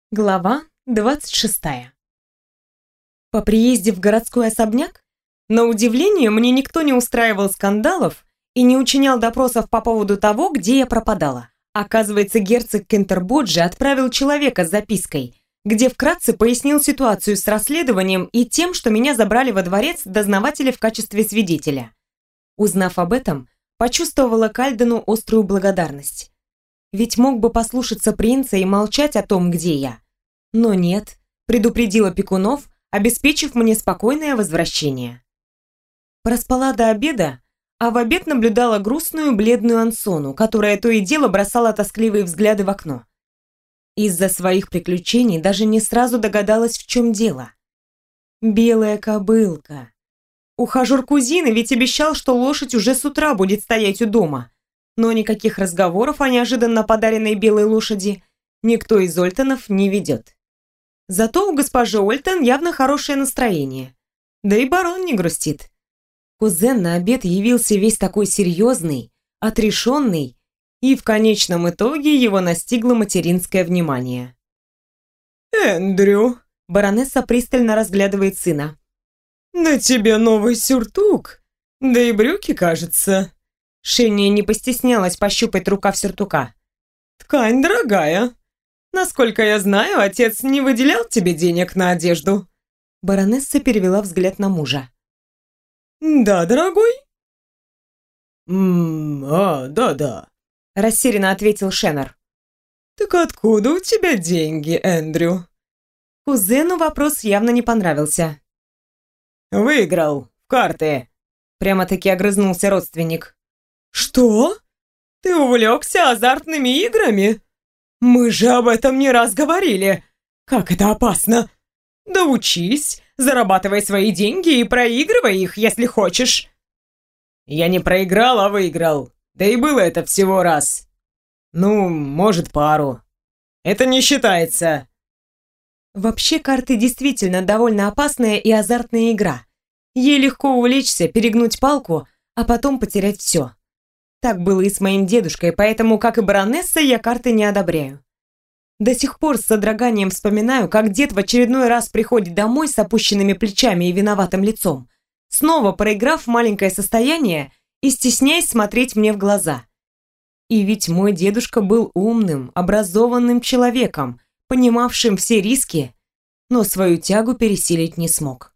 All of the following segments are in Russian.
Глава 26. По приезде в городской особняк, на удивление, мне никто не устраивал скандалов и не учинял допросов по поводу того, где я пропадала. Оказывается, герцог Кентербоджи отправил человека с запиской, где вкратце пояснил ситуацию с расследованием и тем, что меня забрали во дворец дознаватели в качестве свидетеля. Узнав об этом, почувствовала к Альдену острую благодарность. Ведь мог бы послушаться принца и молчать о том, где я. Но нет, предупредил опекунов, обеспечив мне спокойное возвращение. Проспала до обеда, а в обед наблюдала грустную бледную Ансону, которая то и дело бросала тоскливые взгляды в окно. Из-за своих приключений даже не сразу догадалась, в чем дело. Белая кобылка. Ухажер кузины ведь обещал, что лошадь уже с утра будет стоять у дома. Но никаких разговоров о неожиданно подаренной белой лошади никто из Ольтонов не ведет. Зато у госпожи Ольтон явно хорошее настроение. Да и барон не грустит. Кузен на обед явился весь такой серьезный, отрешенный, и в конечном итоге его настигло материнское внимание. «Эндрю!» — баронесса пристально разглядывает сына. «На тебе новый сюртук, да и брюки, кажется». Шения не постеснялась пощупать рукав сюртука. «Ткань дорогая. Насколько я знаю, отец не выделял тебе денег на одежду». Баронесса перевела взгляд на мужа. «Да, дорогой?» Да», — растерянно ответил Шеннер. «Так откуда у тебя деньги, Эндрю?» Кузену вопрос явно не понравился. «Выиграл в карты», — прямо-таки огрызнулся родственник. «Что? Ты увлекся азартными играми? Мы же об этом не раз говорили. Как это опасно. Да учись, зарабатывай свои деньги и проигрывай их, если хочешь». «Я не проиграл, а выиграл. Да и было это всего раз. Ну, может, пару. Это не считается». Вообще, карты действительно довольно опасная и азартная игра. Ей легко увлечься, перегнуть палку, а потом потерять все. Так было и с моим дедушкой, поэтому, как и баронесса, я карты не одобряю. До сих пор с содроганием вспоминаю, как дед в очередной раз приходит домой с опущенными плечами и виноватым лицом, снова проиграв маленькое состояние и стесняясь смотреть мне в глаза. И ведь мой дедушка был умным, образованным человеком, понимавшим все риски, но свою тягу пересилить не смог.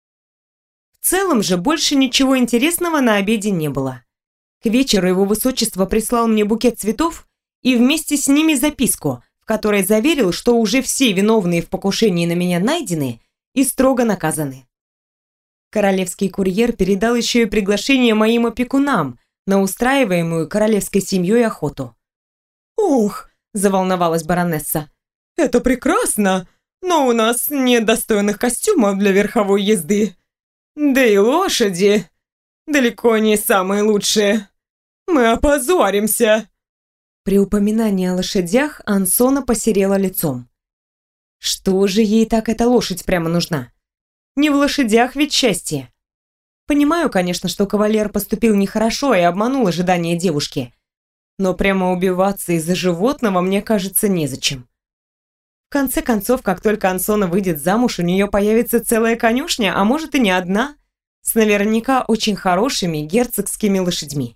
В целом же больше ничего интересного на обеде не было. К вечеру его высочество прислал мне букет цветов и вместе с ними записку, в которой заверил, что уже все виновные в покушении на меня найдены и строго наказаны. Королевский курьер передал еще и приглашение моим опекунам на устраиваемую королевской семьей охоту. «Ух!» – заволновалась баронесса. «Это прекрасно, но у нас нет достойных костюмов для верховой езды. Да и лошади далеко не самые лучшие. Мы опозоримся». При упоминании о лошадях Ансона посерела лицом. Что же ей так эта лошадь прямо нужна? Не в лошадях ведь счастье. Понимаю, конечно, что кавалер поступил нехорошо и обманул ожидания девушки. Но прямо убиваться из-за животного, мне кажется, незачем. В конце концов, как только Ансона выйдет замуж, у нее появится целая конюшня, а может и не одна, с наверняка очень хорошими герцогскими лошадьми.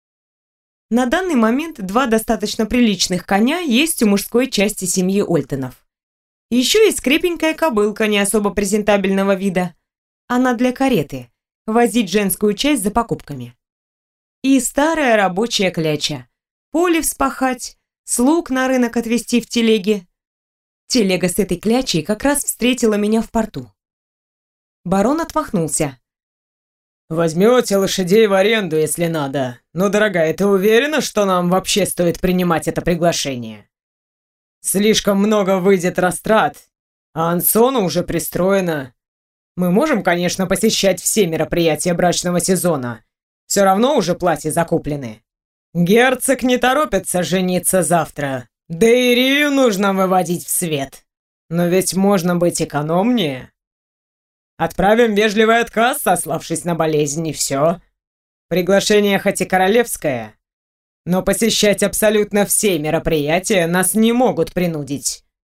На данный момент 2 достаточно приличных коня есть у мужской части семьи Ольтонов. Еще есть крепенькая кобылка не особо презентабельного вида. Она для кареты, возить женскую часть за покупками. И старая рабочая кляча. Поле вспахать, слуг на рынок отвезти в телеге. Телега с этой клячей как раз встретила меня в порту. Барон отмахнулся. «Возьмете лошадей в аренду, если надо. Но, дорогая, ты уверена, что нам вообще стоит принимать это приглашение? Слишком много выйдет растрат, а Ансона уже пристроена. Мы можем, конечно, посещать все мероприятия брачного сезона. Все равно уже платья закуплены. Герцог не торопится жениться завтра. Да и Рию нужно выводить в свет. Но ведь можно быть экономнее. Отправим вежливый отказ, сославшись на болезнь, и все. Приглашение хоть и королевское, но посещать абсолютно все мероприятия нас не могут принудить.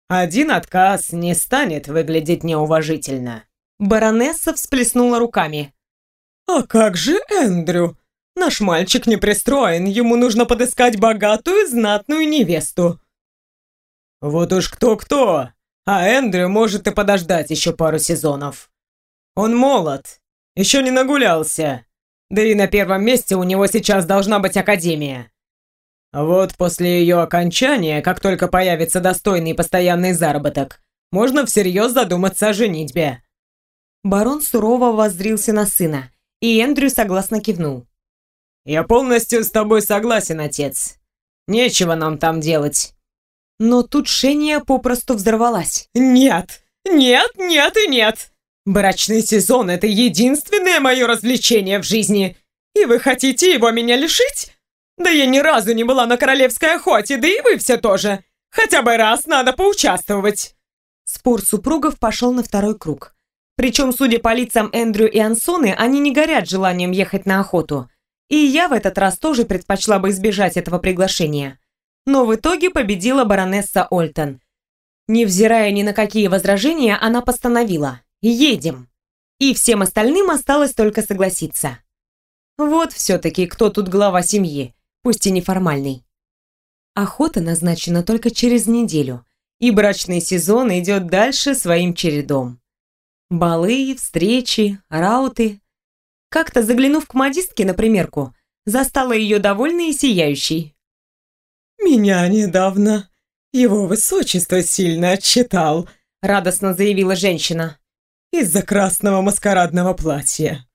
Один отказ не станет выглядеть неуважительно. Баронесса всплеснула руками. А как же Эндрю? Наш мальчик не пристроен, ему нужно подыскать богатую, знатную невесту. Вот уж кто-кто, а Эндрю может и подождать еще пару сезонов. Он молод, еще не нагулялся. Да и на первом месте у него сейчас должна быть академия. Вот после ее окончания, как только появится достойный постоянный заработок, можно всерьез задуматься о женитьбе. Барон сурово воззрился на сына, и Эндрю согласно кивнул. Я полностью с тобой согласен, отец. Нечего нам там делать. Но тут Шения попросту взорвалась. Нет, нет, нет и нет. Брачный сезон — это единственное мое развлечение в жизни. И вы хотите его меня лишить? Да я ни разу не была на королевской охоте, да и вы все тоже. Хотя бы раз надо поучаствовать. Спор супругов пошел на второй круг. Причем, судя по лицам Эндрю и Ансоны, они не горят желанием ехать на охоту. И я в этот раз тоже предпочла бы избежать этого приглашения. Но в итоге победила баронесса Ольтон. Невзирая ни на какие возражения, она постановила: едем. И всем остальным осталось только согласиться. Вот все-таки кто тут глава семьи, пусть и неформальный. Охота назначена только через неделю, и брачный сезон идет дальше своим чередом. Балы, встречи, рауты. Как-то заглянув к модистке на примерку, застала ее довольной и сияющей. «Меня недавно его высочество сильно отчитал», — радостно заявила женщина. «Из-за красного маскарадного платья».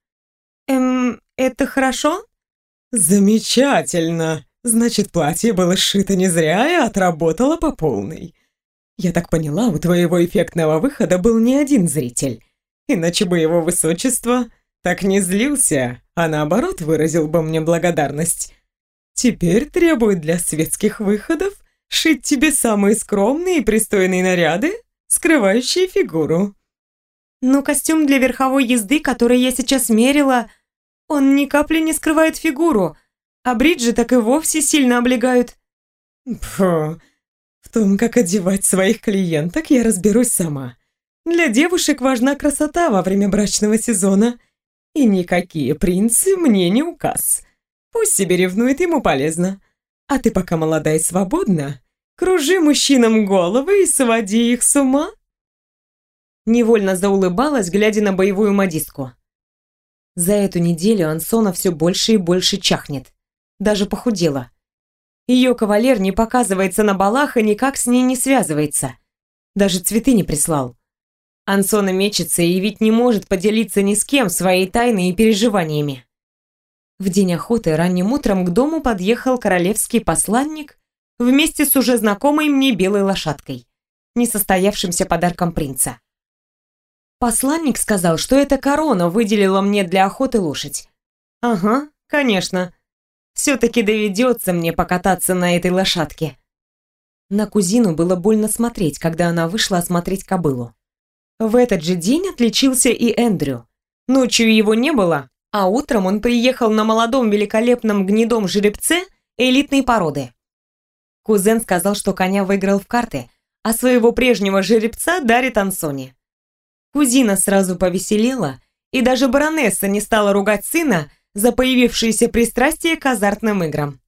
Это хорошо?» «Замечательно. Значит, платье было сшито не зря и отработало по полной. Я так поняла, у твоего эффектного выхода был не один зритель. Иначе бы его высочество так не злился, а наоборот выразил бы мне благодарность. Теперь требует для светских выходов шить тебе самые скромные и пристойные наряды, скрывающие фигуру». Но костюм для верховой езды, который я сейчас мерила, он ни капли не скрывает фигуру, а бриджи так и вовсе сильно облегают. Фу, в том, как одевать своих клиенток, я разберусь сама. Для девушек важна красота во время брачного сезона, и никакие принцы мне не указ. Пусть себе ревнует, ему полезно. А ты пока молода и свободна, кружи мужчинам головы и своди их с ума. Невольно заулыбалась, глядя на боевую модистку. За эту неделю Ансона все больше и больше чахнет. Даже похудела. Ее кавалер не показывается на балах и никак с ней не связывается. Даже цветы не прислал. Ансона мечется и ведь не может поделиться ни с кем своей тайной и переживаниями. В день охоты ранним утром к дому подъехал королевский посланник вместе с уже знакомой мне белой лошадкой, несостоявшимся подарком принца. Посланник сказал, что эта корона выделила мне для охоты лошадь. Ага, конечно. Все-таки доведется мне покататься на этой лошадке. На кузину было больно смотреть, когда она вышла осмотреть кобылу. В этот же день отличился и Эндрю. Ночью его не было, а утром он приехал на молодом великолепном гнедом жеребце элитной породы. Кузен сказал, что коня выиграл в карты, а своего прежнего жеребца дарит Ансоне. Кузина сразу повеселела, и даже баронесса не стала ругать сына за появившееся пристрастие к азартным играм.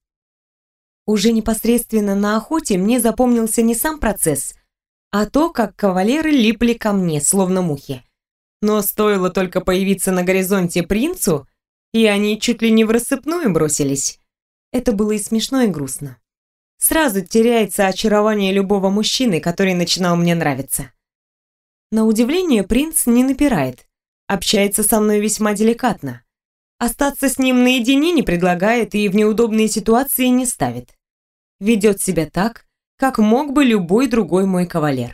Уже непосредственно на охоте мне запомнился не сам процесс, а то, как кавалеры липли ко мне, словно мухи. Но стоило только появиться на горизонте принцу, и они чуть ли не врассыпную бросились. Это было и смешно, и грустно. Сразу теряется очарование любого мужчины, который начинал мне нравиться. На удивление, принц не напирает, общается со мной весьма деликатно. Остаться с ним наедине не предлагает и в неудобные ситуации не ставит. Ведет себя так, как мог бы любой другой мой кавалер.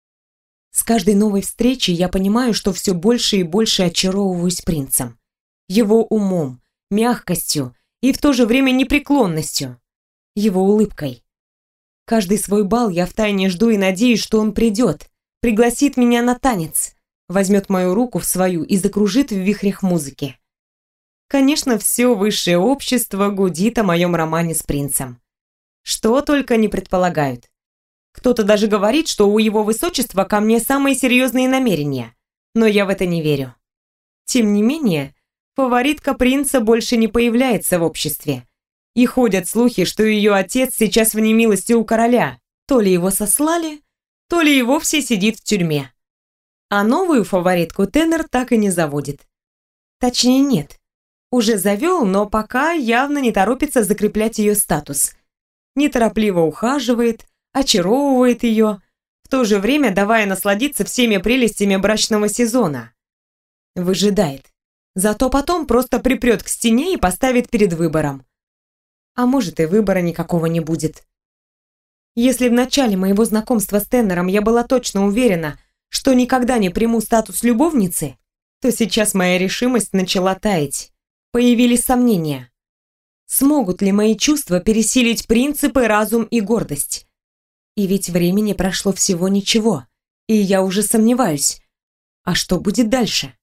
С каждой новой встречей я понимаю, что все больше и больше очаровываюсь принцем. Его умом, мягкостью и в то же время непреклонностью. Его улыбкой. Каждый свой бал я втайне жду и надеюсь, что он придет, пригласит меня на танец, возьмет мою руку в свою и закружит в вихрях музыки. Конечно, все высшее общество гудит о моем романе с принцем. Что только не предполагают. Кто-то даже говорит, что у его высочества ко мне самые серьезные намерения, но я в это не верю. Тем не менее, фаворитка принца больше не появляется в обществе. И ходят слухи, что ее отец сейчас в немилости у короля. То ли его сослали, то ли и вовсе сидит в тюрьме. А новую фаворитку Теннер так и не заводит. Точнее, нет. Уже завел, но пока явно не торопится закреплять ее статус. Неторопливо ухаживает, очаровывает ее, в то же время давая насладиться всеми прелестями брачного сезона. Выжидает. Зато потом просто припрет к стене и поставит перед выбором. А может, и выбора никакого не будет. Если в начале моего знакомства с Теннером я была точно уверена, что никогда не приму статус любовницы, то сейчас моя решимость начала таять. Появились сомнения. Смогут ли мои чувства пересилить принципы, разум и гордость? И ведь времени прошло всего ничего, и я уже сомневаюсь. А что будет дальше?